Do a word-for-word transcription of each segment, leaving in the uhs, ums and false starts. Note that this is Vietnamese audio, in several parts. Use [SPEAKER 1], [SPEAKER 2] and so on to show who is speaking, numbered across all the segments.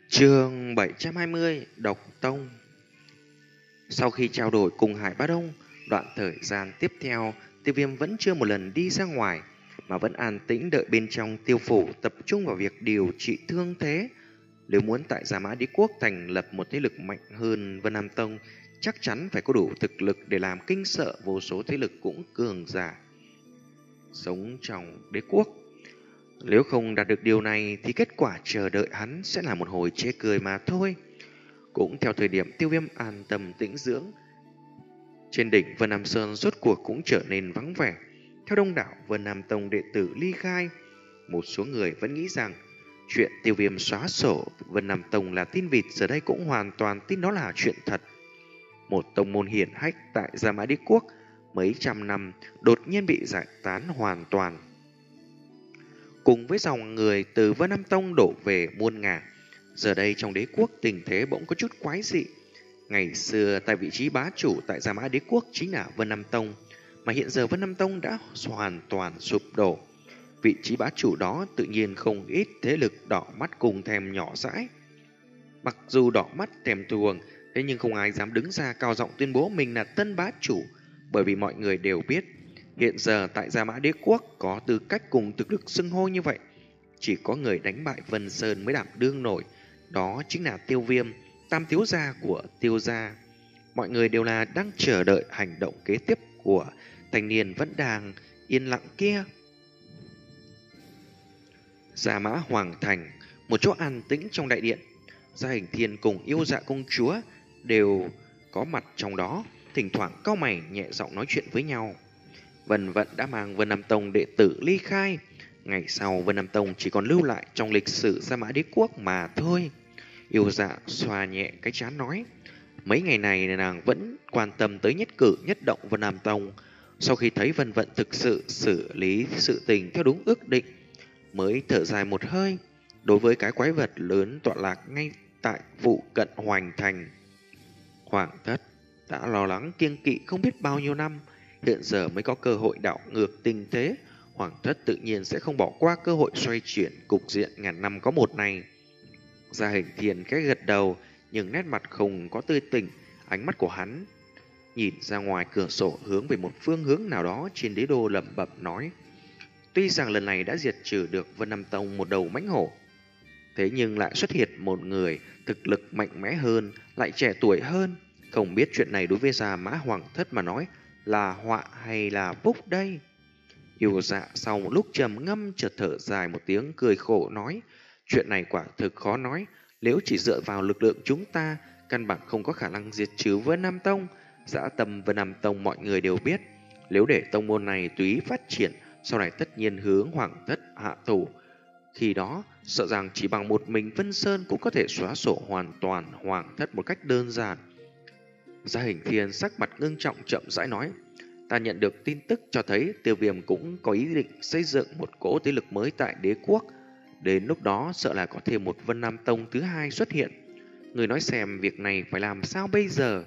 [SPEAKER 1] Chương bảy trăm hai mươi Độc Tông. Sau khi trao đổi cùng Hải Bá Đông, đoạn thời gian tiếp theo, Tiêu Viêm vẫn chưa một lần đi ra ngoài, mà vẫn an tĩnh đợi bên trong tiêu phủ tập trung vào việc điều trị thương thế. Nếu muốn tại Gia Mã Đế Quốc thành lập một thế lực mạnh hơn Vân Nam Tông, chắc chắn phải có đủ thực lực để làm kinh sợ vô số thế lực cũng cường giả sống trong đế quốc. Nếu không đạt được điều này thì kết quả chờ đợi hắn sẽ là một hồi chê cười mà thôi. Cũng theo thời điểm Tiêu Viêm an tâm tĩnh dưỡng, trên đỉnh Vân Nam Sơn rốt cuộc cũng trở nên vắng vẻ. Theo đông đảo Vân Nam Tông đệ tử ly khai, một số người vẫn nghĩ rằng chuyện Tiêu Viêm xóa sổ Vân Nam Tông là tin vịt, giờ đây cũng hoàn toàn tin đó là chuyện thật. Một tông môn hiển hách tại Gia Mã Đế Quốc mấy trăm năm đột nhiên bị giải tán hoàn toàn, cùng với dòng người từ Vân Nam Tông đổ về muôn ngả. Giờ đây trong đế quốc tình thế bỗng có chút quái dị. Ngày xưa tại vị trí bá chủ tại Gia Mã Đế Quốc chính là Vân Nam Tông, mà hiện giờ Vân Nam Tông đã hoàn toàn sụp đổ. Vị trí bá chủ đó tự nhiên không ít thế lực đỏ mắt cùng thèm nhỏ dãi. Mặc dù đỏ mắt thèm thuồng, thế nhưng không ai dám đứng ra cao giọng tuyên bố mình là tân bá chủ, bởi vì mọi người đều biết hiện giờ tại Gia Mã Đế Quốc có tư cách cùng thực lực xưng hô như vậy, chỉ có người đánh bại Vân Sơn mới đảm đương nổi. Đó chính là Tiêu Viêm, tam thiếu gia của Tiêu gia. Mọi người đều là đang chờ đợi hành động kế tiếp của thanh niên vẫn đang yên lặng kia. Gia Mã Hoàng Thành, một chỗ an tĩnh trong đại điện. Gia Hình Thiên cùng Yêu Dạ công chúa đều có mặt trong đó, thỉnh thoảng cau mày nhẹ giọng nói chuyện với nhau. Vân Vận đã mang Vân Nam Tông đệ tử ly khai. Ngày sau Vân Nam Tông chỉ còn lưu lại trong lịch sử Gia Mã Đế Quốc mà thôi. Yêu Dạ xoa nhẹ cái trán nói, mấy ngày này nàng vẫn quan tâm tới nhất cử nhất động Vân Nam Tông. Sau khi thấy Vân Vận thực sự xử lý sự tình theo đúng ước định, mới thở dài một hơi. Đối với cái quái vật lớn tọa lạc ngay tại phụ cận Hoành Thành, Hoàng thất đã lo lắng kiêng kỵ không biết bao nhiêu năm, hiện giờ mới có cơ hội đảo ngược tình thế. Hoàng thất tự nhiên sẽ không bỏ qua cơ hội xoay chuyển cục diện ngàn năm có một này. Gia Hình Thiên cái gật đầu, nhưng nét mặt không có tươi tỉnh. Ánh mắt của hắn nhìn ra ngoài cửa sổ, hướng về một phương hướng nào đó trên đế đô, lẩm bẩm nói, tuy rằng lần này đã diệt trừ được Vân Nam Tông một đầu mãnh hổ, thế nhưng lại xuất hiện một người thực lực mạnh mẽ hơn, lại trẻ tuổi hơn. Không biết chuyện này đối với Gia Mã Hoàng thất mà nói là họa hay là phúc đây? Yêu Dạ sau một lúc trầm ngâm chợt thở dài một tiếng, cười khổ nói, chuyện này quả thực khó nói. Nếu chỉ dựa vào lực lượng chúng ta, căn bản không có khả năng diệt trừ Vân Nam Tông. Dã tâm Vân Nam Tông mọi người đều biết, nếu để tông môn này tùy phát triển, sau này tất nhiên hướng Hoàng thất hạ thủ. Khi đó sợ rằng chỉ bằng một mình Vân Sơn cũng có thể xóa sổ hoàn toàn Hoàng thất một cách đơn giản. Gia Hình Thiên sắc mặt ngưng trọng chậm rãi nói, ta nhận được tin tức cho thấy Tiêu Viêm cũng có ý định xây dựng một cỗ thế lực mới tại đế quốc. Đến lúc đó sợ là có thêm một Vân Nam Tông thứ hai xuất hiện. Người nói xem việc này phải làm sao bây giờ?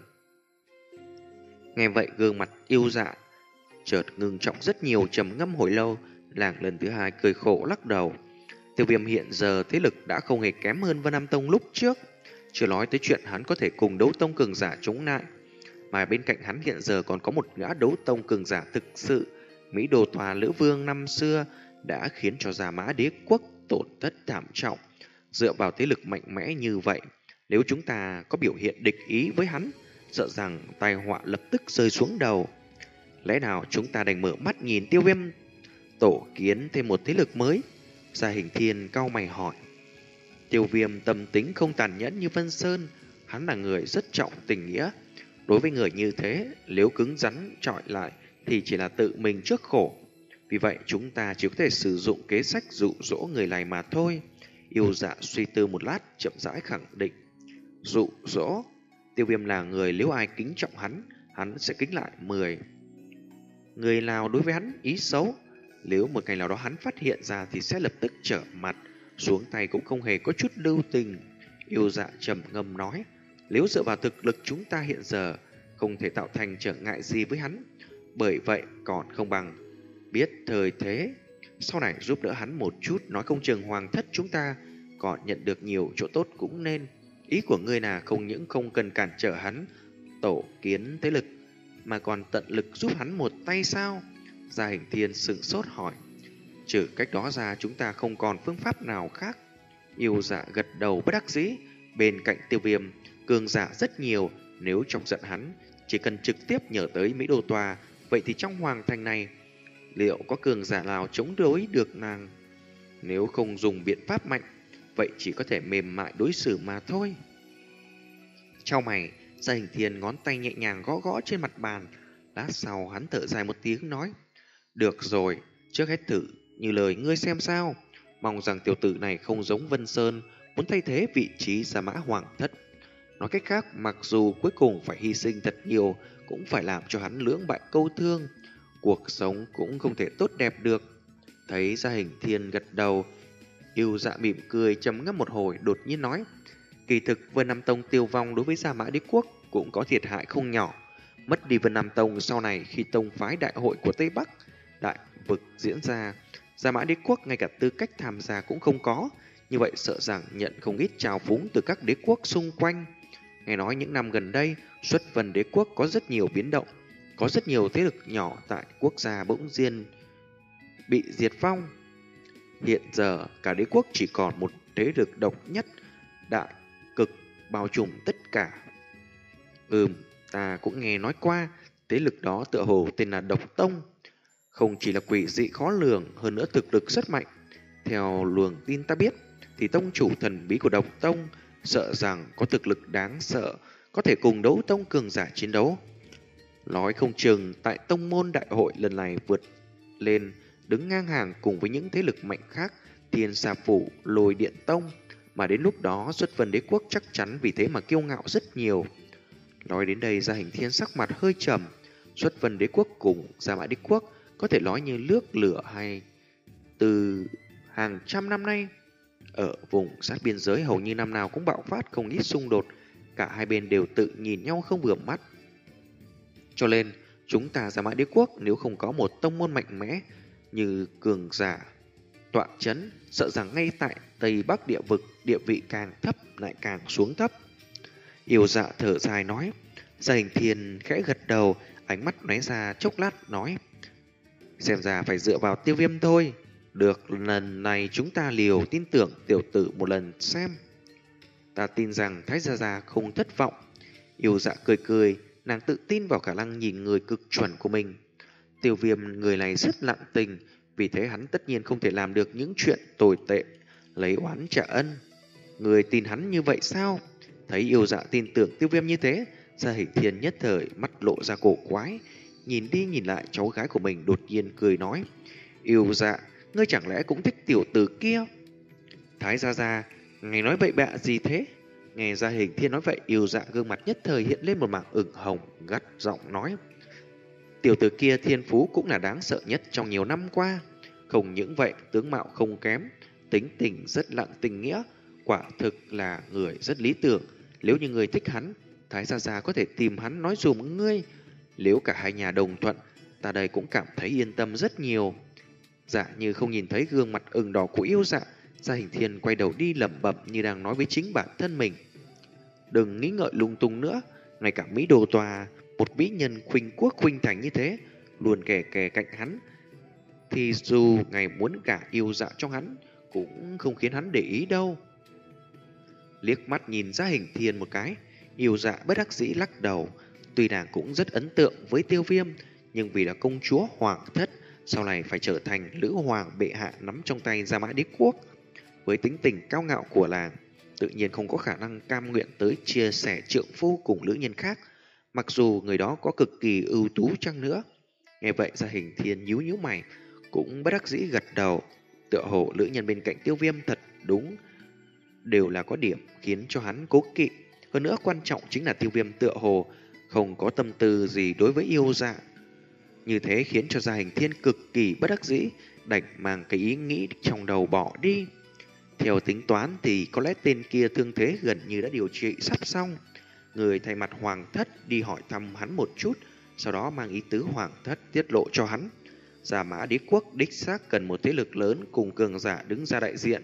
[SPEAKER 1] Nghe vậy gương mặt Yêu Dạ chợt ngưng trọng rất nhiều, trầm ngâm hồi lâu, làng lần thứ hai cười khổ lắc đầu. Tiêu Viêm hiện giờ thế lực đã không hề kém hơn Vân Nam Tông lúc trước, chưa nói tới chuyện hắn có thể cùng đấu tông cường giả chống lại. Mà bên cạnh hắn hiện giờ còn có một gã đấu tông cường giả thực sự. Mỹ Đồ Tòa Lữ Vương năm xưa đã khiến cho Gia Mã Đế Quốc tổn thất thảm trọng. Dựa vào thế lực mạnh mẽ như vậy, nếu chúng ta có biểu hiện địch ý với hắn, sợ rằng tai họa lập tức rơi xuống đầu. Lẽ nào chúng ta đành mở mắt nhìn Tiêu Viêm tổ kiến thêm một thế lực mới? Gia Hình Thiên cau mày hỏi. Tiêu Viêm tâm tính không tàn nhẫn như Vân Sơn, hắn là người rất trọng tình nghĩa. Đối với người như thế, nếu cứng rắn chọi lại thì chỉ là tự mình trước khổ. Vì vậy chúng ta chỉ có thể sử dụng kế sách dụ dỗ người này mà thôi. Yêu Dạ suy tư một lát, chậm rãi khẳng định. Dụ dỗ? Tiêu Viêm là người, nếu ai kính trọng hắn, hắn sẽ kính lại mười. Người nào đối với hắn ý xấu, nếu một ngày nào đó hắn phát hiện ra thì sẽ lập tức trở mặt, xuống tay cũng không hề có chút lưu tình. Yêu Dạ trầm ngâm nói, nếu dựa vào thực lực chúng ta hiện giờ, không thể tạo thành trở ngại gì với hắn. Bởi vậy còn không bằng biết thời thế, sau này giúp đỡ hắn một chút, nói không chừng Hoàng thất chúng ta còn nhận được nhiều chỗ tốt cũng nên. Ý của ngươi là không những không cần cản trở hắn tổ kiến thế lực, mà còn tận lực giúp hắn một tay sao? Gia Hình Thiên sững sốt hỏi. Trừ cách đó ra chúng ta không còn phương pháp nào khác. Yêu Dạ gật đầu bất đắc dĩ. Bên cạnh Tiêu Viêm, cường giả rất nhiều, nếu chọc giận hắn, chỉ cần trực tiếp nhờ tới Mỹ Đô Tòa, vậy thì trong hoàng thành này, liệu có cường giả nào chống đối được nàng? Nếu không dùng biện pháp mạnh, vậy chỉ có thể mềm mại đối xử mà thôi. Trong mày, Gia Hình Thiên ngón tay nhẹ nhàng gõ gõ trên mặt bàn. Lát sau hắn thở dài một tiếng nói. Được rồi, trước hết thử như lời ngươi xem sao. Mong rằng tiểu tử này không giống Vân Sơn, muốn thay thế vị trí Gia Mã Hoàng Thất. Nói cách khác, mặc dù cuối cùng phải hy sinh thật nhiều, cũng phải làm cho hắn lưỡng bại câu thương. Cuộc sống cũng không thể tốt đẹp được. Thấy Gia Hình Thiên gật đầu, Yêu Dạ mỉm cười trầm ngâm một hồi, đột nhiên nói. Kỳ thực Vân Nam Tông tiêu vong đối với Gia Mã Đế Quốc cũng có thiệt hại không nhỏ. Mất đi Vân Nam Tông sau này, khi tông phái đại hội của Tây Bắc đại vực diễn ra, Gia Mã Đế Quốc ngay cả tư cách tham gia cũng không có. Như vậy sợ rằng nhận không ít trào phúng từ các đế quốc xung quanh. Nghe nói những năm gần đây, xuất Vân Đế Quốc có rất nhiều biến động. Có rất nhiều thế lực nhỏ tại quốc gia bỗng nhiên bị diệt vong. Hiện giờ cả đế quốc chỉ còn một thế lực độc nhất, đại cực bao trùm tất cả. Ừm, ta cũng nghe nói qua, thế lực đó tựa hồ tên là Độc Tông. Không chỉ là quỷ dị khó lường, hơn nữa thực lực rất mạnh. Theo luồng tin ta biết, thì tông chủ thần bí của Độc Tông sợ rằng có thực lực đáng sợ, có thể cùng đấu tông cường giả chiến đấu. Nói không chừng tại tông môn đại hội lần này vượt lên, đứng ngang hàng cùng với những thế lực mạnh khác, Thiên Sa Phủ, Lôi Điện Tông, mà đến lúc đó xuất Vân Đế Quốc chắc chắn vì thế mà kiêu ngạo rất nhiều. Nói đến đây, Gia Hình Thiên sắc mặt hơi trầm. Xuất Vân Đế Quốc cùng Gia Mã Đế Quốc có thể nói như nước lửa hay từ hàng trăm năm nay. Ở vùng sát biên giới hầu như năm nào cũng bạo phát không ít xung đột, cả hai bên đều tự nhìn nhau không vừa mắt. Cho nên, chúng ta Gia Mã Đế Quốc nếu không có một tông môn mạnh mẽ như cường giả tọa chấn, sợ rằng ngay tại Tây Bắc địa vực địa vị càng thấp lại càng xuống thấp. Yêu Dạ thở dài nói. Gia Hình Thiên khẽ gật đầu, ánh mắt lóe ra chốc lát nói. Xem ra phải dựa vào Tiêu Viêm thôi. Được, lần này chúng ta liều tin tưởng tiểu tử một lần xem. Ta tin rằng Thái Gia Gia không thất vọng. Yêu Dạ cười cười, nàng tự tin vào khả năng nhìn người cực chuẩn của mình. Tiêu Viêm người này rất lặng tình, vì thế hắn tất nhiên không thể làm được những chuyện tồi tệ, lấy oán trả ân. Người tin hắn như vậy sao? Thấy Yêu Dạ tin tưởng Tiêu Viêm như thế, Gia Hình Thiên nhất thời mắt lộ ra cổ quái, nhìn đi nhìn lại cháu gái của mình, đột nhiên cười nói. Yêu Dạ, ngươi chẳng lẽ cũng thích tiểu tử kia? Thái Gia Gia, ngài nói bậy bạ gì thế? Nghe Gia Hình Thiên nói vậy, Yêu Dạ gương mặt nhất thời hiện lên một mảng ửng hồng, gắt giọng nói. Tiểu tử kia thiên phú cũng là đáng sợ nhất trong nhiều năm qua. Không những vậy, tướng mạo không kém, tính tình rất lặng tình nghĩa, quả thực là người rất lý tưởng. Nếu như người thích hắn, Thái Gia Gia có thể tìm hắn nói dùm ngươi. Nếu cả hai nhà đồng thuận, ta đây cũng cảm thấy yên tâm rất nhiều. Dạ như không nhìn thấy gương mặt ửng đỏ của Yêu Dạ, Gia Hình Thiên quay đầu đi lẩm bẩm như đang nói với chính bản thân mình. Đừng nghĩ ngợi lung tung nữa, ngay cả Mỹ Đô Tòa, một mỹ nhân khuynh quốc khuynh thành như thế, luôn kè kè cạnh hắn, thì dù ngài muốn cả Yêu Dạ trong hắn, cũng không khiến hắn để ý đâu. Liếc mắt nhìn Gia Hình Thiên một cái, Yêu Dạ bất đắc dĩ lắc đầu. Tuy nàng cũng rất ấn tượng với Tiêu Viêm, nhưng vì là công chúa Hoàng Thất, sau này phải trở thành Lữ Hoàng bệ hạ nắm trong tay Gia Mã Đế Quốc. Với tính tình cao ngạo của nàng, tự nhiên không có khả năng cam nguyện tới chia sẻ trượng phu cùng nữ nhân khác, mặc dù người đó có cực kỳ ưu tú chăng nữa. Nghe vậy Gia Hình Thiên nhíu nhíu mày, cũng bất đắc dĩ gật đầu. Tựa hồ nữ nhân bên cạnh Tiêu Viêm thật đúng đều là có điểm khiến cho hắn cố kỵ. Hơn nữa quan trọng chính là Tiêu Viêm tựa hồ không có tâm tư gì đối với Yêu Dạ. Như thế khiến cho Gia Hình Thiên cực kỳ bất đắc dĩ, đành mang cái ý nghĩ trong đầu bỏ đi. Theo tính toán thì có lẽ tên kia thương thế gần như đã điều trị sắp xong. Người thay mặt Hoàng Thất đi hỏi thăm hắn một chút, sau đó mang ý tứ Hoàng Thất tiết lộ cho hắn. Gia Mã Đế Quốc đích xác cần một thế lực lớn cùng cường giả đứng ra đại diện.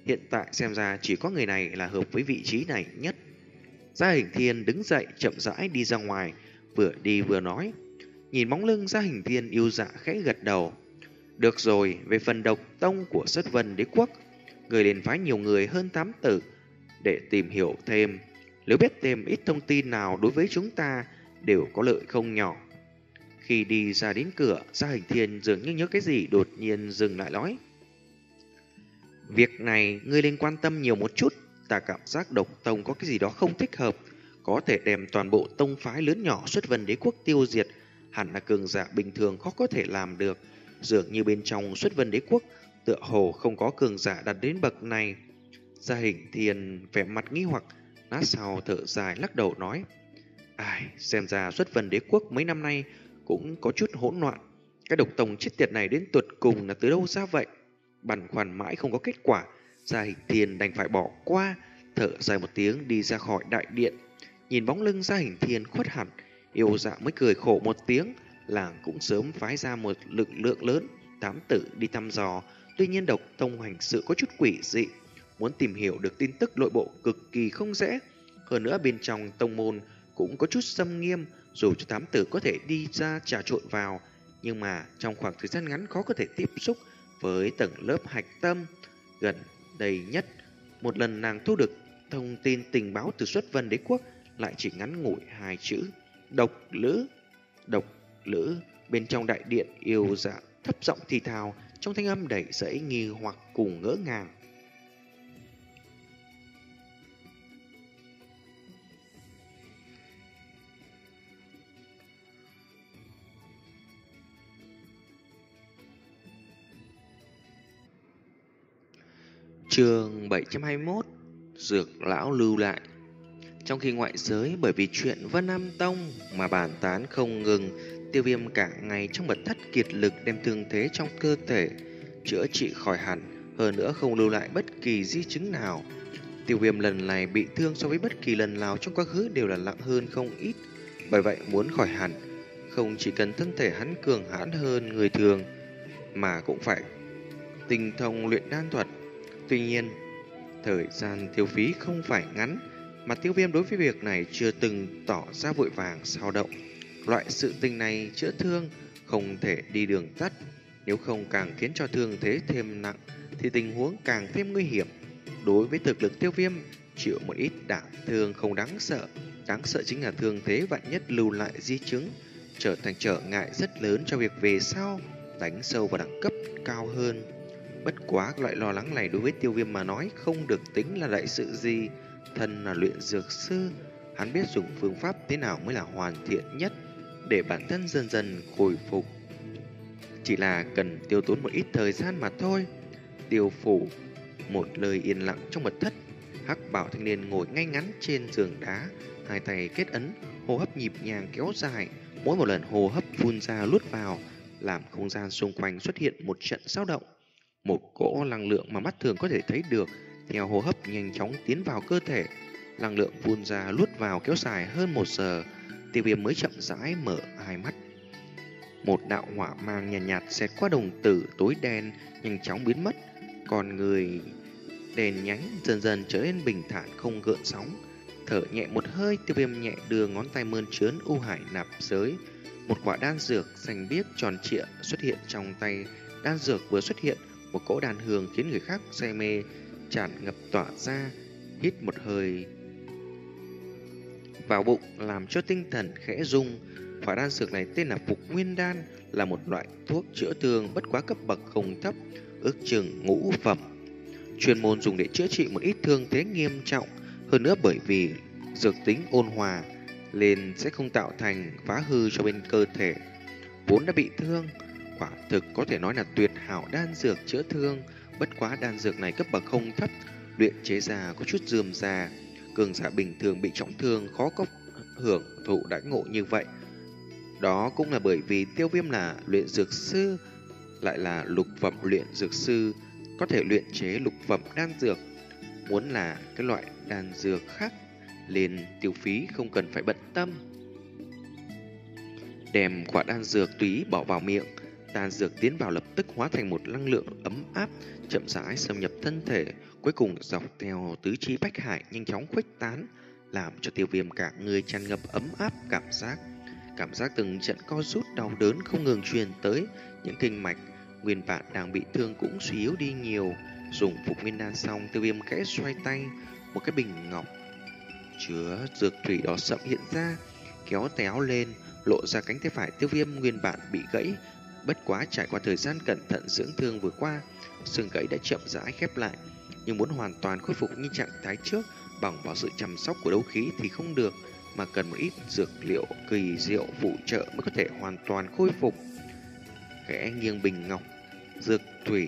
[SPEAKER 1] Hiện tại xem ra chỉ có người này là hợp với vị trí này nhất. Gia Hình Thiên đứng dậy chậm rãi đi ra ngoài, vừa đi vừa nói. Nhìn bóng lưng Gia Hình Thiên, Yêu Dạ khẽ gật đầu. Được rồi, về phần độc tông của Xuất Vân Đế quốc, người liền phái nhiều người hơn tám tử để tìm hiểu thêm. Nếu biết thêm ít thông tin nào đối với chúng ta đều có lợi không nhỏ. Khi đi ra đến cửa, Gia Hình Thiên dường như nhớ cái gì đột nhiên dừng lại nói. Việc này ngươi nên quan tâm nhiều một chút. Ta cảm giác độc tông có cái gì đó không thích hợp, có thể đem toàn bộ tông phái lớn nhỏ Xuất Vân Đế quốc tiêu diệt. Hẳn là cường giả bình thường khó có thể làm được. Dường như bên trong Xuất Vân Đế quốc tựa hồ không có cường giả đạt đến bậc này. Gia Hình Thiên vẻ mặt nghi hoặc, lát sau thở dài lắc đầu nói. Ai, xem ra Xuất Vân Đế quốc mấy năm nay cũng có chút hỗn loạn. Cái độc tông chết tiệt này đến tuột cùng là từ đâu ra vậy? Băn khoăn mãi không có kết quả, Gia Hình Thiên đành phải bỏ qua, thở dài một tiếng đi ra khỏi đại điện. Nhìn bóng lưng Gia Hình Thiên khuất hẳn, Yêu Dạ mới cười khổ một tiếng. Làng cũng sớm phái ra một lực lượng lớn tám tử đi thăm dò. Tuy nhiên độc tông hành sự có chút quỷ dị, muốn tìm hiểu được tin tức nội bộ cực kỳ không dễ. Hơn nữa bên trong tông môn cũng có chút xâm nghiêm, dù cho tám tử có thể đi ra trà trộn vào, nhưng mà trong khoảng thời gian ngắn khó có thể tiếp xúc với tầng lớp hạch tâm. Gần đây nhất, một lần nàng thu được thông tin tình báo từ Xuất Vân Đế quốc lại chỉ ngắn ngủi hai chữ độc lữ. Độc lữ. Bên trong đại điện, Yêu Dạ thấp giọng thì thào, trong thanh âm đầy dẫy nghi hoặc cùng ngỡ ngàng. Chương bảy trăm hai mươi mốt. Dược lão lưu lại. Trong khi ngoại giới bởi vì chuyện Vân Nam Tông mà bàn tán không ngừng, Tiêu Viêm cả ngày trong mật thất kiệt lực đem thương thế trong cơ thể chữa trị khỏi hẳn, hơn nữa không lưu lại bất kỳ di chứng nào. Tiêu Viêm lần này bị thương so với bất kỳ lần nào trong quá khứ đều là nặng hơn không ít. Bởi vậy muốn khỏi hẳn, không chỉ cần thân thể hắn cường hãn hơn người thường, mà cũng phải tinh thông luyện đan thuật. Tuy nhiên, thời gian tiêu phí không phải ngắn, mà Tiêu Viêm đối với việc này chưa từng tỏ ra vội vàng sao động. Loại sự tình này chữa thương không thể đi đường tắt, nếu không càng khiến cho thương thế thêm nặng thì tình huống càng thêm nguy hiểm. Đối với thực lực Tiêu Viêm, chịu một ít đả thương không đáng sợ, đáng sợ chính là thương thế vạn nhất lưu lại di chứng, trở thành trở ngại rất lớn cho việc về sau đánh sâu vào đẳng cấp cao hơn. Bất quá loại lo lắng này đối với Tiêu Viêm mà nói không được tính là đại sự gì. Thân là luyện dược sư, hắn biết dùng phương pháp thế nào mới là hoàn thiện nhất để bản thân dần dần khôi phục. Chỉ là cần tiêu tốn một ít thời gian mà thôi. Tiêu phủ, một lời yên lặng trong mật thất. Hắc bảo thanh niên ngồi ngay ngắn trên giường đá, hai tay kết ấn, hô hấp nhịp nhàng kéo dài. Mỗi một lần hô hấp phun ra luốt vào, làm không gian xung quanh xuất hiện một trận dao động. Một cỗ năng lượng mà mắt thường có thể thấy được theo hô hấp nhanh chóng tiến vào cơ thể. Năng lượng phun ra luốt vào kéo dài hơn một giờ. Tiêu Viêm mới chậm rãi mở hai mắt. Một đạo hỏa mang nhàn nhạt, nhạt xẹt qua đồng tử tối đen, nhanh chóng biến mất. Còn người đèn nhánh dần dần trở nên bình thản không gợn sóng. Thở nhẹ một hơi, Tiêu Viêm nhẹ đưa ngón tay mơn trớn u hải nạp giới. Một quả đan dược xanh biếc tròn trịa xuất hiện trong tay. Đan dược vừa xuất hiện, một cỗ đàn hương khiến người khác say mê tràn ngập tỏa ra. Hít một hơi vào bụng làm cho tinh thần khẽ rung. Quả đan dược này tên là Phục Nguyên Đan, là một loại thuốc chữa thương bất quá cấp bậc không thấp, ước chừng ngũ phẩm, chuyên môn dùng để chữa trị một ít thương thế nghiêm trọng. Hơn nữa bởi vì dược tính ôn hòa nên sẽ không tạo thành phá hư cho bên cơ thể vốn đã bị thương. Quả thực có thể nói là tuyệt hảo đan dược chữa thương. Bất quá đan dược này cấp bậc không thấp, luyện chế ra có chút rườm rà, cường giả bình thường bị trọng thương khó có hưởng thụ đãi ngộ như vậy. Đó cũng là bởi vì Tiêu Viêm là luyện dược sư, lại là lục phẩm luyện dược sư, có thể luyện chế lục phẩm đan dược. Muốn là cái loại đan dược khác lên tiêu phí không cần phải bận tâm. Đem quả đan dược tùy bỏ vào miệng, đan dược tiến vào lập tức hóa thành một năng lượng ấm áp, chậm rãi xâm nhập thân thể, cuối cùng dọc theo tứ chi bách hải nhanh chóng khuếch tán, làm cho Tiêu Viêm cả người tràn ngập ấm áp cảm giác. Cảm giác từng trận co rút đau đớn không ngừng truyền tới, những kinh mạch nguyên bản đang bị thương cũng suy yếu đi nhiều. Dùng phục nguyên đan xong, Tiêu Viêm khẽ xoay tay, một cái bình ngọc chứa dược thủy đỏ sậm hiện ra, kéo tay áo lên, lộ ra cánh tay phải Tiêu Viêm nguyên bản bị gãy. Bất quá trải qua thời gian cẩn thận dưỡng thương vừa qua, xương gãy đã chậm rãi khép lại, nhưng muốn hoàn toàn khôi phục như trạng thái trước bằng vào sự chăm sóc của đấu khí thì không được, mà cần một ít dược liệu kỳ diệu phụ trợ mới có thể hoàn toàn khôi phục. Khẽ nghiêng bình ngọc, dược thủy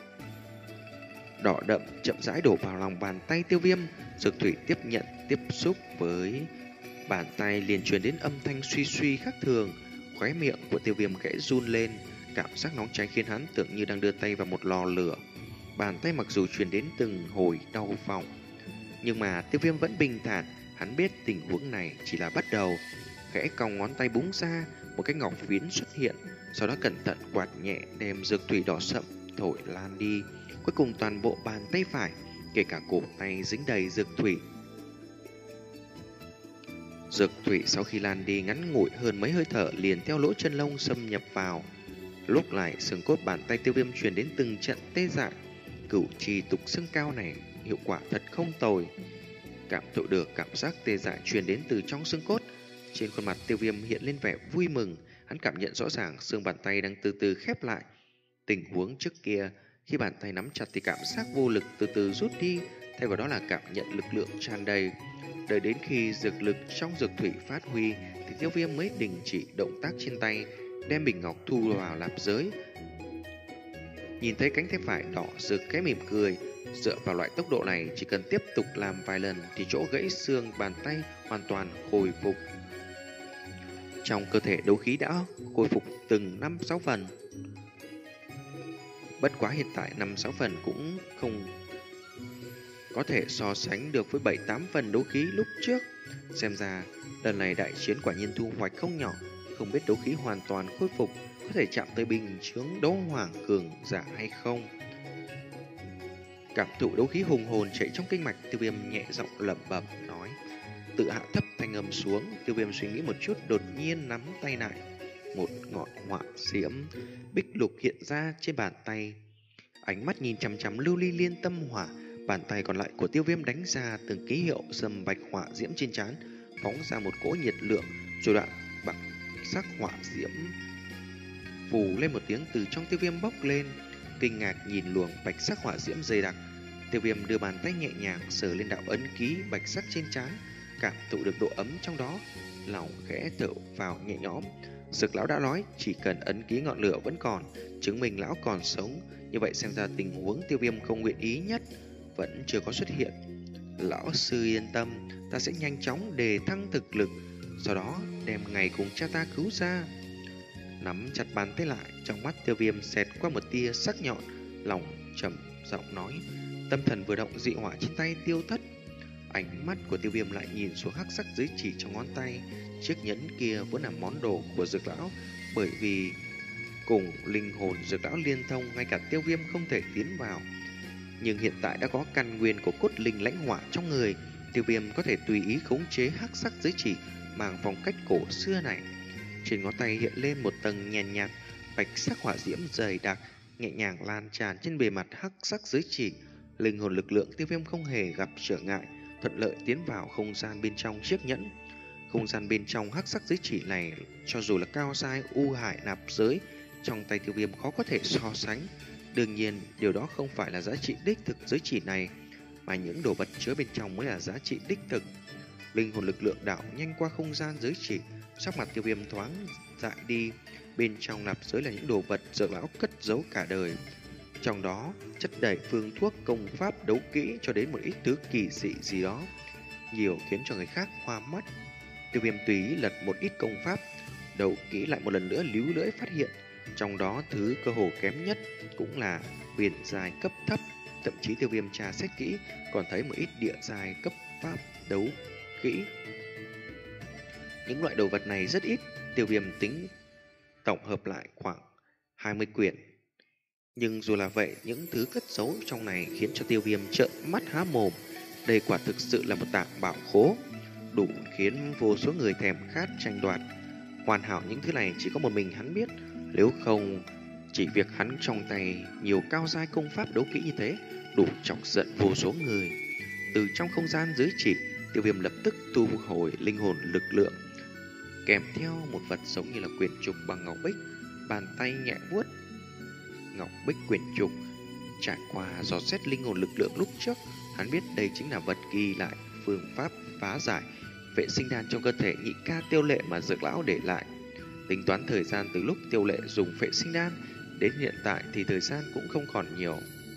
[SPEAKER 1] đỏ đậm chậm rãi đổ vào lòng bàn tay Tiêu Viêm. Dược thủy tiếp nhận tiếp xúc với bàn tay liền truyền đến âm thanh suy suy khác thường. Khóe miệng của Tiêu Viêm khẽ run lên, cảm giác nóng cháy khiến hắn tưởng như đang đưa tay vào một lò lửa. Bàn tay mặc dù truyền đến từng hồi đau vòng, nhưng mà Tiêu Viêm vẫn bình thản. Hắn biết tình huống này chỉ là bắt đầu. Khẽ cong ngón tay búng ra, một cái ngọc phiến xuất hiện, sau đó cẩn thận quạt nhẹ đem dược thủy đỏ sậm thổi lan đi. Cuối cùng toàn bộ bàn tay phải, kể cả cổ tay dính đầy dược thủy. Dược thủy sau khi lan đi ngắn ngủi hơn mấy hơi thở liền theo lỗ chân lông xâm nhập vào. Lúc lại xương cốt bàn tay Tiêu Viêm truyền đến từng trận tê dại. Cửu trì tục xương cao này hiệu quả thật không tồi. Cảm thụ được cảm giác tê dại truyền đến từ trong xương cốt, trên khuôn mặt Tiêu Viêm hiện lên vẻ vui mừng. Hắn cảm nhận rõ ràng xương bàn tay đang từ từ khép lại. Tình huống trước kia, khi bàn tay nắm chặt thì cảm giác vô lực từ từ rút đi, thay vào đó là cảm nhận lực lượng tràn đầy. Đợi đến khi dược lực trong dược thủy phát huy thì Tiêu Viêm mới đình chỉ động tác trên tay, đem bình ngọc thu vào lạp giới. Nhìn thấy cánh tay phải đỏ rực cái mỉm cười. Dựa vào loại tốc độ này, chỉ cần tiếp tục làm vài lần thì chỗ gãy xương bàn tay hoàn toàn khôi phục. Trong cơ thể đấu khí đã khôi phục từng năm sáu phần. Bất quá hiện tại năm sáu phần cũng không có thể so sánh được với bảy tám phần đấu khí lúc trước. Xem ra lần này đại chiến quả nhiên thu hoạch không nhỏ. Không biết đấu khí hoàn toàn khôi phục có thể chạm tới bình chướng đấu hoàng cường giả hay không. Cảm thụ đấu khí hùng hồn chạy trong kinh mạch, Tiêu Viêm nhẹ giọng lẩm bẩm nói. Tự hạ thấp thanh âm xuống, Tiêu Viêm suy nghĩ một chút, đột nhiên nắm tay lại. Một ngọn hỏa diễm bích lục hiện ra trên bàn tay. Ánh mắt nhìn chằm chằm lưu ly liên tâm hỏa. Bàn tay còn lại của Tiêu Viêm đánh ra từng ký hiệu dầm bạch hỏa diễm trên trán, phóng ra một cỗ nhiệt lượng, rồi đoạn bạc sắc hỏa diễm phù lên một tiếng từ trong Tiêu Viêm bốc lên. Kinh ngạc nhìn luồng bạch sắc hỏa diễm dày đặc, Tiêu Viêm đưa bàn tay nhẹ nhàng sờ lên đạo ấn ký bạch sắc trên trán, cảm thụ được độ ấm trong đó, lòng khẽ thở vào nhẹ nhõm. Dược lão đã nói chỉ cần ấn ký ngọn lửa vẫn còn, chứng minh lão còn sống. Như vậy xem ra tình huống Tiêu Viêm không nguyện ý nhất vẫn chưa có xuất hiện. Lão sư yên tâm, ta sẽ nhanh chóng đề thăng thực lực, sau đó đem ngày cùng cha ta cứu ra. Nắm chặt bàn tay lại, trong mắt Tiêu Viêm xẹt qua một tia sắc nhọn, lòng trầm giọng nói. Tâm thần vừa động, dị hỏa trên tay tiêu thất. Ánh mắt của Tiêu Viêm lại nhìn xuống hắc sắc dưới chỉ trong ngón tay. Chiếc nhẫn kia vẫn là món đồ của Dược lão, bởi vì cùng linh hồn Dược lão liên thông, ngay cả Tiêu Viêm không thể tiến vào. Nhưng hiện tại đã có căn nguyên của cốt linh lãnh hỏa trong người, Tiêu Viêm có thể tùy ý khống chế hắc sắc giới chỉ mang phong cách cổ xưa này. Trên ngón tay hiện lên một tầng nhàn nhạt, nhạt bạch sắc hỏa diễm dày đặc, nhẹ nhàng lan tràn trên bề mặt hắc sắc giới chỉ. Linh hồn lực lượng Tiêu Viêm không hề gặp trở ngại, thuận lợi tiến vào không gian bên trong chiếc nhẫn. Không gian bên trong hắc sắc giới chỉ này, cho dù là cao sai u hải nạp giới, trong tay Tiêu Viêm khó có thể so sánh. Đương nhiên, điều đó không phải là giá trị đích thực giới chỉ này, mà những đồ vật chứa bên trong mới là giá trị đích thực. Linh hồn lực lượng đảo nhanh qua không gian giới chỉ, sắc mặt Tiêu Viêm thoáng dại đi. Bên trong nạp giới là những đồ vật Dược lão cất giấu cả đời. Trong đó chất đầy phương thuốc, công pháp, đấu kỹ cho đến một ít thứ kỳ dị gì đó, nhiều khiến cho người khác hoa mắt. Tiêu Viêm tùy ý lật một ít công pháp, đấu kỹ lại một lần nữa líu lưỡi phát hiện, trong đó thứ cơ hồ kém nhất cũng là huyền giai cấp thấp. Thậm chí Tiêu Viêm tra xét kỹ còn thấy một ít địa giai cấp pháp đấu kỹ. Những loại đồ vật này rất ít, Tiêu Viêm tính tổng hợp lại khoảng hai mươi quyển. Nhưng dù là vậy, những thứ cất giấu trong này khiến cho Tiêu Viêm trợn mắt há mồm. Đây quả thực sự là một tảng bảo khố, đủ khiến vô số người thèm khát tranh đoạt. Hoàn hảo những thứ này chỉ có một mình hắn biết, nếu không chỉ việc hắn trong tay nhiều cao giai công pháp đấu kỹ như thế đủ chọc giận vô số người. Từ trong không gian dưới chỉ, Tiêu Viêm lập tức thu hồi linh hồn lực lượng, kèm theo một vật giống như là quyển trục bằng ngọc bích, bàn tay nhẹ vuốt ngọc bích quyển trục. Trải qua dò xét linh hồn lực lượng lúc trước, hắn biết đây chính là vật ghi lại phương pháp phá giải vệ sinh đan trong cơ thể nhị ca Tiêu Lệ mà Dược lão để lại. Tính toán thời gian từ lúc Tiêu Lệ dùng vệ sinh đan đến hiện tại thì thời gian cũng không còn nhiều.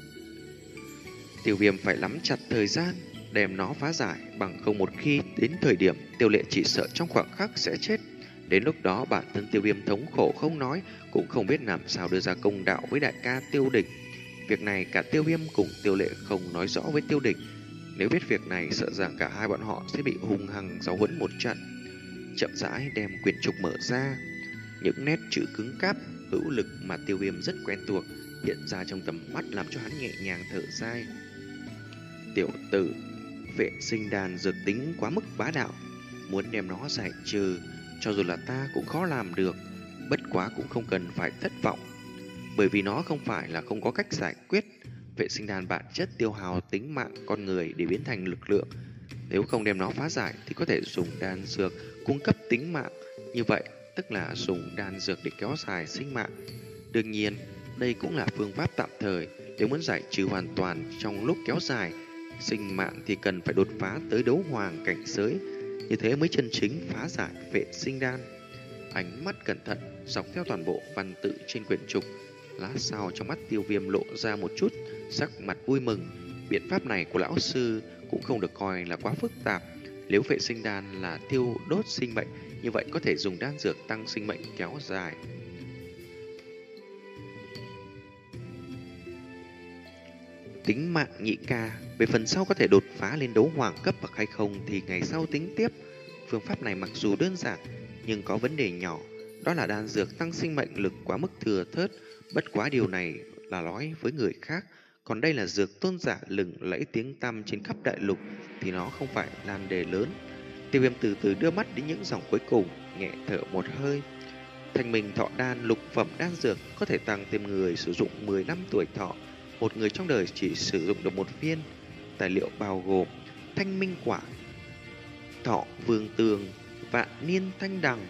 [SPEAKER 1] Tiêu Viêm phải nắm chặt thời gian đem nó phá giải, bằng không một khi đến thời điểm Tiêu Lệ chỉ sợ trong khoảng khắc sẽ chết. Đến lúc đó bản thân Tiêu Viêm thống khổ không nói, cũng không biết làm sao đưa ra công đạo với đại ca Tiêu Địch. Việc này cả Tiêu Viêm cùng Tiêu Lệ không nói rõ với Tiêu Địch. Nếu biết việc này sợ rằng cả hai bọn họ sẽ bị hung hăng giáo huấn một trận. Chậm rãi đem quyển trục mở ra, những nét chữ cứng cáp hữu lực mà Tiêu Viêm rất quen thuộc hiện ra trong tầm mắt làm cho hắn nhẹ nhàng thở dài. Tiểu tử, vệ sinh đàn dược tính quá mức bá đạo, muốn đem nó giải trừ cho dù là ta cũng khó làm được. Bất quá cũng không cần phải thất vọng, bởi vì nó không phải là không có cách giải quyết. Vệ sinh đàn bản chất tiêu hao tính mạng con người để biến thành lực lượng. Nếu không đem nó phá giải thì có thể dùng đan dược cung cấp tính mạng. Như vậy tức là dùng đan dược để kéo dài sinh mạng. Đương nhiên đây cũng là phương pháp tạm thời. Nếu muốn giải trừ hoàn toàn trong lúc kéo dài sinh mạng thì cần phải đột phá tới đấu hoàng cảnh giới, như thế mới chân chính phá giải vệ sinh đan. Ánh mắt cẩn thận dọc theo toàn bộ văn tự trên quyển trục. Lát sau trong mắt Tiêu Viêm lộ ra một chút sắc mặt vui mừng. Biện pháp này của lão sư cũng không được coi là quá phức tạp. Nếu vệ sinh đan là tiêu đốt sinh mệnh, như vậy có thể dùng đan dược tăng sinh mệnh kéo dài. Tính mạng nhị ca, về phần sau có thể đột phá lên đấu hoàng cấp bậc hay không thì ngày sau tính tiếp. Phương pháp này mặc dù đơn giản nhưng có vấn đề nhỏ, đó là đan dược tăng sinh mệnh lực quá mức thừa thớt. Bất quá điều này là nói với người khác, còn đây là dược tôn giả lừng lẫy tiếng tăm trên khắp đại lục thì nó không phải nan đề lớn. Tiêu Viêm từ từ đưa mắt đến những dòng cuối cùng, nhẹ thở một hơi. Thanh minh thọ đan lục phẩm đan dược có thể tăng thêm người sử dụng mười năm tuổi thọ. Một người trong đời chỉ sử dụng được một viên. Tài liệu bao gồm thanh minh quả, thọ vương tường, vạn niên thanh đằng.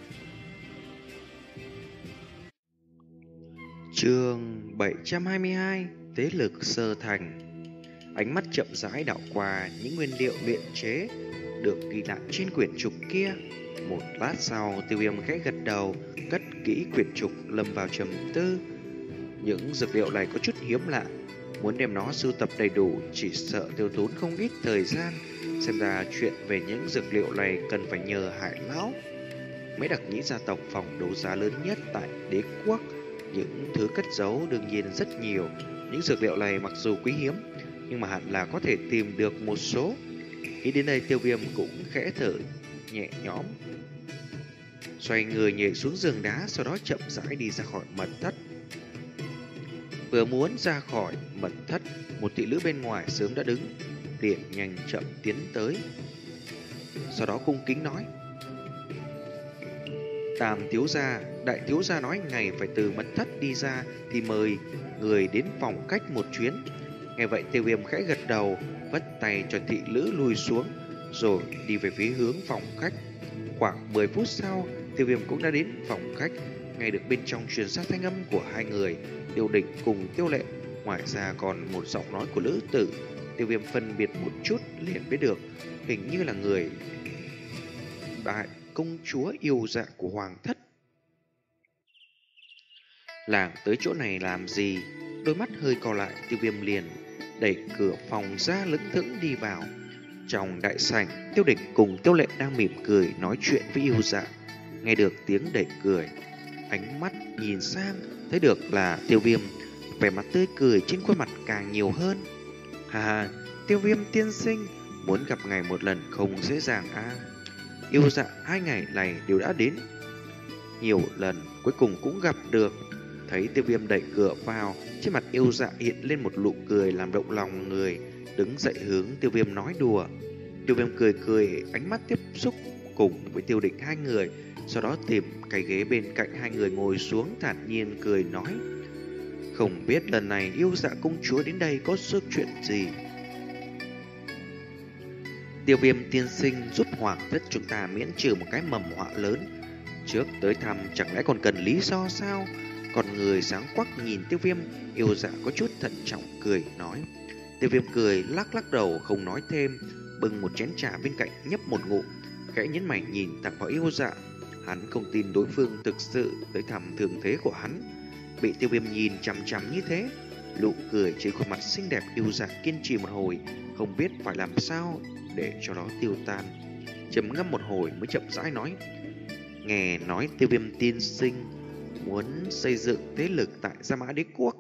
[SPEAKER 1] Chương bảy trăm hai mươi hai, Tế lực sơ thành. Ánh mắt chậm rãi đảo qua những nguyên liệu luyện chế được ghi lại trên quyển trục kia. Một lát sau, Tiêu Viêm khẽ gật đầu, cất kỹ quyển trục, lâm vào trầm tư. Những dược liệu này có chút hiếm lạ, muốn đem nó sưu tập đầy đủ chỉ sợ tiêu tốn không ít thời gian. Xem ra chuyện về những dược liệu này cần phải nhờ Hải lão. Mấy đặc nhĩ gia tộc phòng đấu giá lớn nhất tại đế quốc, những thứ cất giấu đương nhiên rất nhiều. Những dược liệu này mặc dù quý hiếm, nhưng mà hẳn là có thể tìm được một số. Nghĩ đến đây, Tiêu Viêm cũng khẽ thở nhẹ nhõm, xoay người nhảy xuống giường đá, sau đó chậm rãi đi ra khỏi mật thất. Vừa muốn ra khỏi mật thất, một thị nữ bên ngoài sớm đã đứng, liền nhanh chậm tiến tới, sau đó cung kính nói: Tam thiếu gia, đại thiếu gia nói ngày phải từ mật thất đi ra thì mời người đến phòng khách một chuyến. Nghe vậy, Tiêu Viêm khẽ gật đầu, vất tay cho thị nữ lùi xuống, rồi đi về phía hướng phòng khách. Khoảng mười phút sau, Tiêu Viêm cũng đã đến phòng khách. Ngay được bên trong truyền ra thanh âm của hai người, Tiêu Địch cùng Tiêu Lệ. Ngoài ra còn một giọng nói của nữ tử. Tiêu Viêm phân biệt một chút liền biết được, hình như là người đại công chúa yêu dạ của hoàng thất. Làng tới chỗ này làm gì? Đôi mắt hơi co lại, Tiêu Viêm liền đẩy cửa phòng ra, lững thững đi vào. Trong đại sảnh, Tiêu Địch cùng Tiêu Lệ đang mỉm cười nói chuyện với yêu dạ. Nghe được tiếng đẩy cười, ánh mắt nhìn sang, thấy được là Tiêu Viêm. Vẻ mặt tươi cười trên khuôn mặt càng nhiều hơn. Hà hà, Tiêu Viêm tiên sinh, muốn gặp ngài một lần không dễ dàng a. À. Yêu dạ hai ngày này đều đã đến nhiều lần, cuối cùng cũng gặp được. Thấy Tiêu Viêm đẩy cửa vào, trên mặt Yêu Dạ hiện lên một nụ cười làm động lòng người, đứng dậy hướng Tiêu Viêm nói đùa. Tiêu Viêm cười cười, ánh mắt tiếp xúc cùng với Tiêu Định hai người, sau đó tìm cái ghế bên cạnh hai người ngồi xuống, thản nhiên cười nói: không biết lần này Yêu Dạ công chúa đến đây có sức chuyện gì? Tiêu Viêm tiên sinh giúp hoàng thất chúng ta miễn trừ một cái mầm họa lớn. Trước tới thăm chẳng lẽ còn cần lý do sao? Còn người sáng quắc nhìn Tiêu Viêm, Yêu Dạ có chút thận trọng cười nói. Tiêu Viêm cười lắc lắc đầu không nói thêm, bưng một chén trà bên cạnh nhấp một ngụm, khẽ nhấn mày nhìn thẳng vào Yêu Dạ. Hắn không tin đối phương thực sự tới thăm thường thế của hắn. Bị Tiêu Viêm nhìn chằm chằm như thế, nụ cười trên khuôn mặt xinh đẹp Yêu Dạ kiên trì một hồi, không biết phải làm sao để cho nó tiêu tan. Trầm ngâm một hồi mới chậm rãi nói: nghe nói Tiêu Viêm tiên sinh muốn xây dựng thế lực tại Gia Mã Đế Quốc.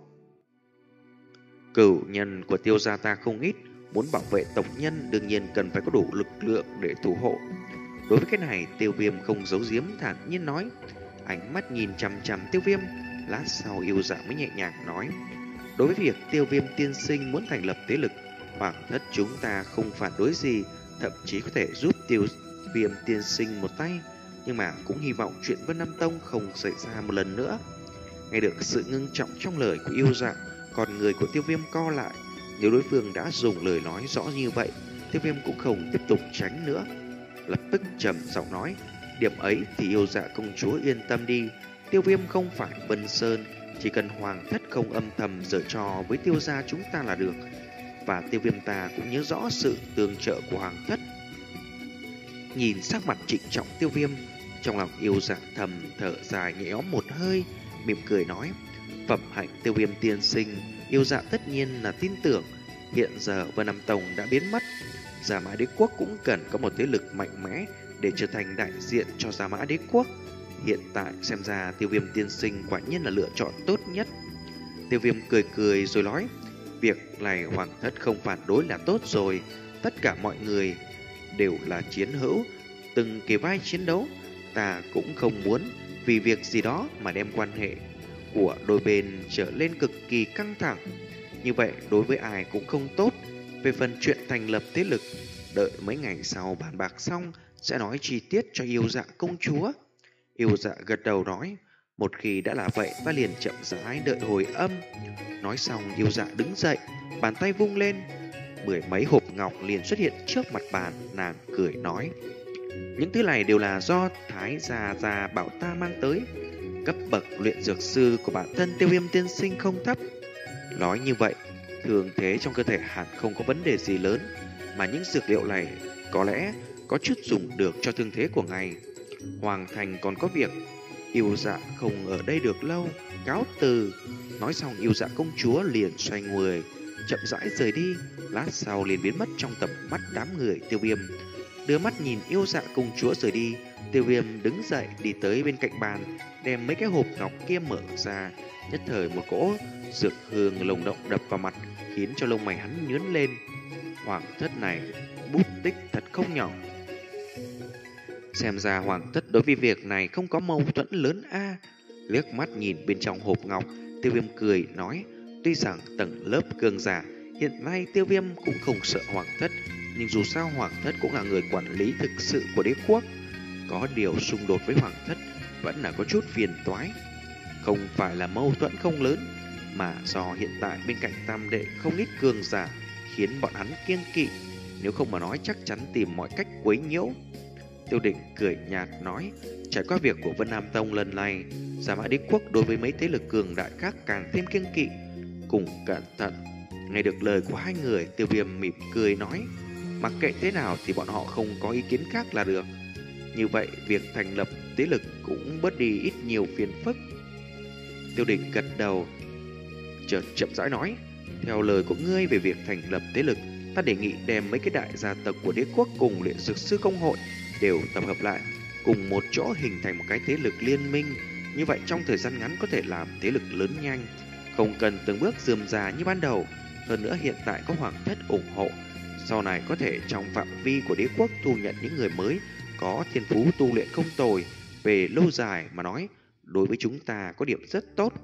[SPEAKER 1] Cửu nhân của Tiêu gia ta không ít, muốn bảo vệ tộc nhân đương nhiên cần phải có đủ lực lượng để thủ hộ. Đối với cái này, Tiêu Viêm không giấu giếm, thản nhiên nói. Ánh mắt nhìn chằm chằm Tiêu Viêm, lát sau Yêu Dạ mới nhẹ nhàng nói: đối với việc Tiêu Viêm tiên sinh muốn thành lập thế lực, hoàng thất chúng ta không phản đối gì, thậm chí có thể giúp Tiêu Viêm tiên sinh một tay, nhưng mà cũng hy vọng chuyện Vân Nam Tông không xảy ra một lần nữa. Nghe được sự ngưng trọng trong lời của Yêu Dạ, còn người của Tiêu Viêm co lại. Nếu đối phương đã dùng lời nói rõ như vậy, Tiêu Viêm cũng không tiếp tục tránh nữa, lập tức trầm giọng nói: điểm ấy thì Yêu Dạ công chúa yên tâm đi, Tiêu Viêm không phải Vân Sơn, chỉ cần hoàng thất không âm thầm giở trò với Tiêu gia chúng ta là được. Và Tiêu Viêm ta cũng nhớ rõ sự tương trợ của hoàng thất. Nhìn sắc mặt trịnh trọng Tiêu Viêm, trong lòng Yêu Dạ thầm thở dài nhẹ nhõm một hơi, mỉm cười nói: phẩm hạnh Tiêu Viêm tiên sinh, Yêu Dạ tất nhiên là tin tưởng. Hiện giờ Vân Nam Tông đã biến mất, Gia Mã Đế Quốc cũng cần có một thế lực mạnh mẽ để trở thành đại diện cho Gia Mã Đế Quốc. Hiện tại xem ra Tiêu Viêm tiên sinh quả nhiên là lựa chọn tốt nhất. Tiêu Viêm cười cười rồi nói: việc này hoàng thất không phản đối là tốt rồi. Tất cả mọi người đều là chiến hữu, từng kề vai chiến đấu. Ta cũng không muốn vì việc gì đó mà đem quan hệ của đôi bên trở lên cực kỳ căng thẳng. Như vậy đối với ai cũng không tốt. Về phần chuyện thành lập thế lực, đợi mấy ngày sau bàn bạc xong sẽ nói chi tiết cho Yêu Dạ công chúa. Yêu Dạ gật đầu nói: một khi đã là vậy, ta liền chậm rãi đợi hồi âm. Nói xong, Yêu Dạ đứng dậy, bàn tay vung lên, mười mấy hộp ngọc liền xuất hiện trước mặt bàn. Nàng cười nói: những thứ này đều là do Thái gia gia bảo ta mang tới. Cấp bậc luyện dược sư của bản thân Tiêu Viêm tiên sinh không thấp. Nói như vậy, thường thế trong cơ thể hẳn không có vấn đề gì lớn, mà những dược liệu này có lẽ có chút dùng được cho thương thế của ngài. Hoàng thành còn có việc, Yêu Dạ không ở đây được lâu, cáo từ. Nói xong, Yêu Dạ công chúa liền xoay người chậm rãi rời đi, lát sau liền biến mất trong tầm mắt đám người Tiêu Viêm. Đưa mắt nhìn Yêu Dạ công chúa rời đi, Tiêu Viêm đứng dậy đi tới bên cạnh bàn, đem mấy cái hộp ngọc kia mở ra. Nhất thời một cỗ dược hương lồng động đập vào mặt, khiến cho lông mày hắn nhướng lên. Hoàng thất này bút tích thật không nhỏ. Xem ra hoàng thất đối với việc này không có mâu thuẫn lớn a. À. Liếc mắt nhìn bên trong hộp ngọc, Tiêu Viêm cười nói: tuy rằng tầng lớp cường giả hiện nay Tiêu Viêm cũng không sợ hoàng thất, nhưng dù sao hoàng thất cũng là người quản lý thực sự của đế quốc. Có điều xung đột với hoàng thất vẫn là có chút phiền toái. Không phải là mâu thuẫn không lớn, mà do hiện tại bên cạnh tam đệ không ít cường giả, khiến bọn hắn kiêng kỵ. Nếu không mà nói chắc chắn tìm mọi cách quấy nhiễu. Tiêu Định cười nhạt nói: trải qua việc của Vân Nam Tông lần này, Gia Mã Đế Quốc đối với mấy thế lực cường đại khác càng thêm kiêng kỵ, cùng cẩn thận. Nghe được lời của hai người, Tiêu Viêm mỉm cười nói: mặc kệ thế nào thì bọn họ không có ý kiến khác là được. Như vậy việc thành lập thế lực cũng bớt đi ít nhiều phiền phức. Tiêu Định gật đầu, chợt chậm rãi nói: theo lời của ngươi về việc thành lập thế lực, ta đề nghị đem mấy cái đại gia tộc của đế quốc cùng luyện dược sư công hội đều tập hợp lại, cùng một chỗ hình thành một cái thế lực liên minh. Như vậy trong thời gian ngắn có thể làm thế lực lớn nhanh, không cần từng bước rườm rà như ban đầu. Hơn nữa hiện tại có hoàng thất ủng hộ, sau này có thể trong phạm vi của đế quốc thu nhận những người mới có thiên phú tu luyện không tồi. Về lâu dài mà nói, đối với chúng ta có điểm rất tốt.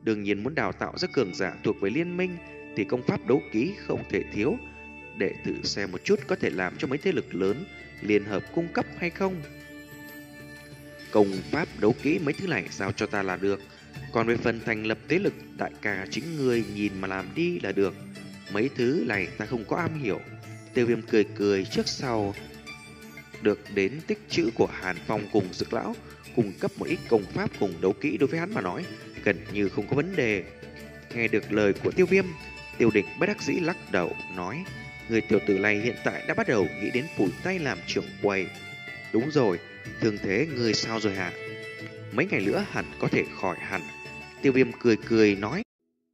[SPEAKER 1] Đương nhiên muốn đào tạo ra cường giả thuộc về liên minh thì công pháp đấu kỹ không thể thiếu, để thử xem một chút có thể làm cho mấy thế lực lớn liên hợp cung cấp hay không. Công pháp đấu kỹ mấy thứ này giao cho ta là được. Còn về phần thành lập thế lực, đại ca chính người nhìn mà làm đi là được. Mấy thứ này ta không có am hiểu. Tiêu Viêm cười cười trước sau được đến tích chữ của Hàn Phong cùng Dực Lão, cung cấp một ít công pháp cùng đấu kỹ đối với hắn mà nói gần như không có vấn đề. Nghe được lời của Tiêu Viêm, Tiêu Đỉnh bất đắc dĩ lắc đầu nói: người tiểu tử này hiện tại đã bắt đầu nghĩ đến phủi tay làm trưởng quầy. Đúng rồi, thương thế người sao rồi hả? Mấy ngày nữa hẳn có thể khỏi hẳn. Tiêu Viêm cười cười nói.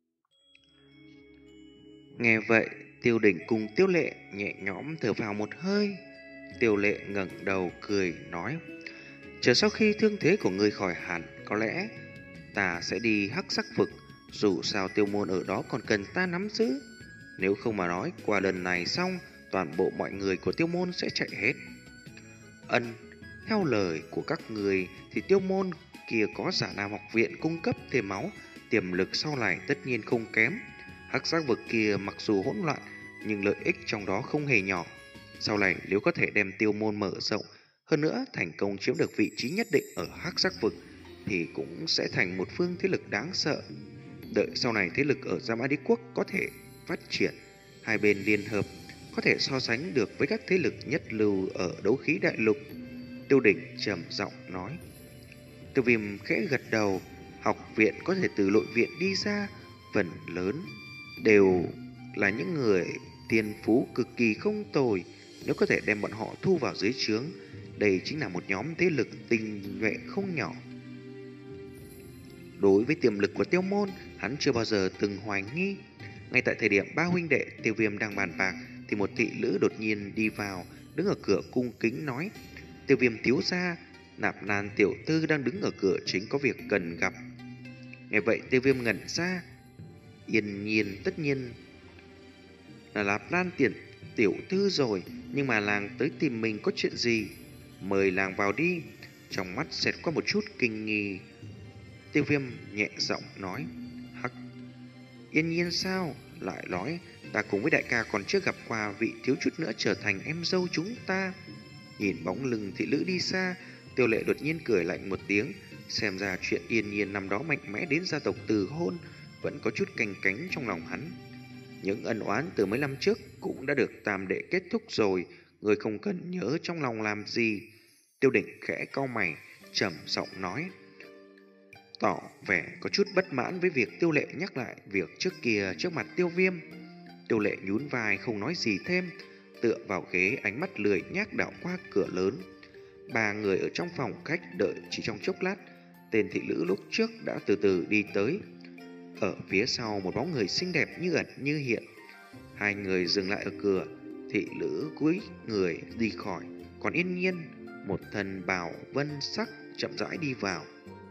[SPEAKER 1] Nghe vậy, Tiêu Đỉnh cùng Tiêu Lệ nhẹ nhõm thở vào một hơi. Tiêu Lệ ngẩng đầu cười nói: chờ sau khi thương thế của người khỏi hẳn, có lẽ ta sẽ đi hắc sắc vực. Dù sao tiêu môn ở đó còn cần ta nắm giữ. Nếu không mà nói, qua lần này xong, toàn bộ mọi người của tiêu môn sẽ chạy hết. Ân, theo lời của các người thì tiêu môn kia có giả nam học viện cung cấp thêm máu, tiềm lực sau này tất nhiên không kém. Hắc sắc vực kia mặc dù hỗn loạn, nhưng lợi ích trong đó không hề nhỏ. Sau này nếu có thể đem tiêu môn mở rộng, hơn nữa thành công chiếm được vị trí nhất định ở hắc sắc vực, thì cũng sẽ thành một phương thế lực đáng sợ. Đợi sau này thế lực ở Giam Á Đế Quốc có thể phát triển, hai bên liên hợp có thể so sánh được với các thế lực nhất lưu ở đấu khí đại lục. Tiêu Đỉnh trầm giọng nói. Tiêu Viêm khẽ gật đầu. Học viện có thể từ nội viện đi ra, phần lớn đều là những người tiên phú cực kỳ không tồi. Nếu có thể đem bọn họ thu vào dưới trướng, đây chính là một nhóm thế lực tinh nhuệ không nhỏ. Đối với tiềm lực của tiêu môn, hắn chưa bao giờ từng hoài nghi. Ngay tại thời điểm ba huynh đệ Tiêu Viêm đang bàn bạc, thì một thị nữ đột nhiên đi vào, đứng ở cửa cung kính nói: Tiêu Viêm thiếu gia, Nạp Lan tiểu thư đang đứng ở cửa chính có việc cần gặp. Nghe vậy Tiêu Viêm ngẩn ra. Yên nhiên tất nhiên là Nạp Lan tiền tiểu thư rồi, nhưng mà làng tới tìm mình có chuyện gì? Mời làng vào đi. Trong mắt xẹt qua một chút kinh nghi, Tiêu Viêm nhẹ giọng nói: hắc, Yên nhiên sao? Lại nói ta cùng với đại ca còn chưa gặp qua vị thiếu chút nữa trở thành em dâu chúng ta. Nhìn bóng lưng thị nữ đi xa, Tiêu Lệ đột nhiên cười lạnh một tiếng. Xem ra chuyện Yên nhiên năm đó mạnh mẽ đến gia tộc từ hôn vẫn có chút canh cánh trong lòng hắn. Những ân oán từ mấy năm trước cũng đã được tam đệ kết thúc rồi, người không cần nhớ trong lòng làm gì. Tiêu Đỉnh khẽ cau mày, trầm giọng nói, tỏ vẻ có chút bất mãn với việc Tiêu Lệ nhắc lại việc trước kia trước mặt Tiêu Viêm. Tiêu Lệ nhún vai không nói gì thêm, tựa vào ghế, ánh mắt lười nhác đảo qua cửa lớn. Ba người ở trong phòng khách đợi chỉ trong chốc lát, tên thị nữ lúc trước đã từ từ đi tới. Ở phía sau một bóng người xinh đẹp như ẩn như hiện. Hai người dừng lại ở cửa, thị nữ cúi người đi khỏi, còn Yên Nhiên một thân bào vân sắc chậm rãi đi vào.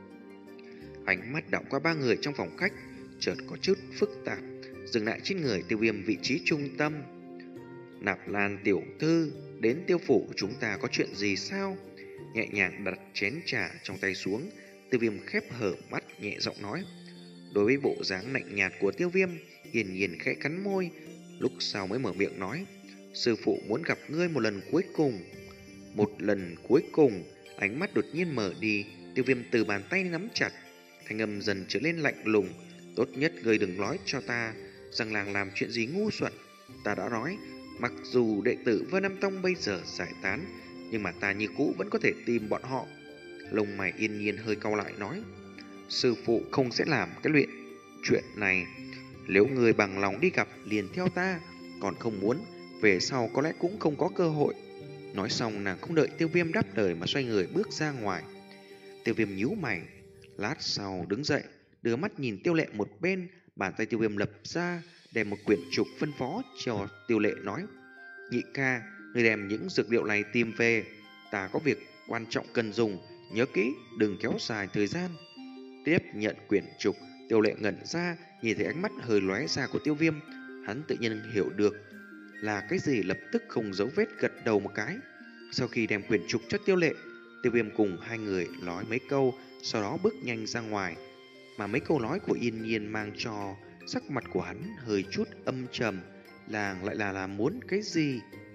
[SPEAKER 1] Ánh mắt đảo qua ba người trong phòng khách, chợt có chút phức tạp, dừng lại trên người Tiêu Viêm vị trí trung tâm. Nạp Lan tiểu thư, đến Tiêu phủ chúng ta có chuyện gì sao? Nhẹ nhàng đặt chén trà trong tay xuống, Tiêu Viêm khép hở mắt nhẹ giọng nói. Đối với bộ dáng lạnh nhạt của Tiêu Viêm, Yên Nhiên khẽ cắn môi, lúc sau mới mở miệng nói, sư phụ muốn gặp ngươi một lần cuối cùng. Một lần cuối cùng. Ánh mắt đột nhiên mở đi, Tiêu Viêm từ bàn tay nắm chặt, thanh âm dần trở lên lạnh lùng. Tốt nhất ngươi đừng nói cho ta rằng làng làm chuyện gì ngu xuẩn. Ta đã nói, mặc dù đệ tử Vân Nam Tông bây giờ giải tán, nhưng mà ta như cũ vẫn có thể tìm bọn họ. Lông mày Yên Nhiên hơi cau lại nói, sư phụ không sẽ làm cái luyện chuyện này. Nếu người bằng lòng đi gặp liền theo ta, còn không muốn, về sau có lẽ cũng không có cơ hội. Nói xong nàng không đợi Tiêu Viêm đáp lời mà xoay người bước ra ngoài. Tiêu Viêm nhíu mày, lát sau đứng dậy, đưa mắt nhìn Tiêu Lệ một bên. Bàn tay Tiêu Viêm lập ra, đem một quyển trục phân phó cho Tiêu Lệ nói, nhị ca, người đem những dược liệu này tìm về, ta có việc quan trọng cần dùng, nhớ kỹ đừng kéo dài thời gian. Tiếp nhận quyển trục, Tiêu Lệ ngẩn ra, nhìn thấy ánh mắt hơi lóe ra của Tiêu Viêm, hắn tự nhiên hiểu được là cái gì, lập tức không giấu vết gật đầu một cái. Sau khi đem quyển trục cho Tiêu Lệ, Tiêu Viêm cùng hai người nói mấy câu, sau đó bước nhanh ra ngoài. Mà mấy câu nói của Yên Nhiên mang cho sắc mặt của hắn hơi chút âm trầm, làng lại là là muốn cái gì?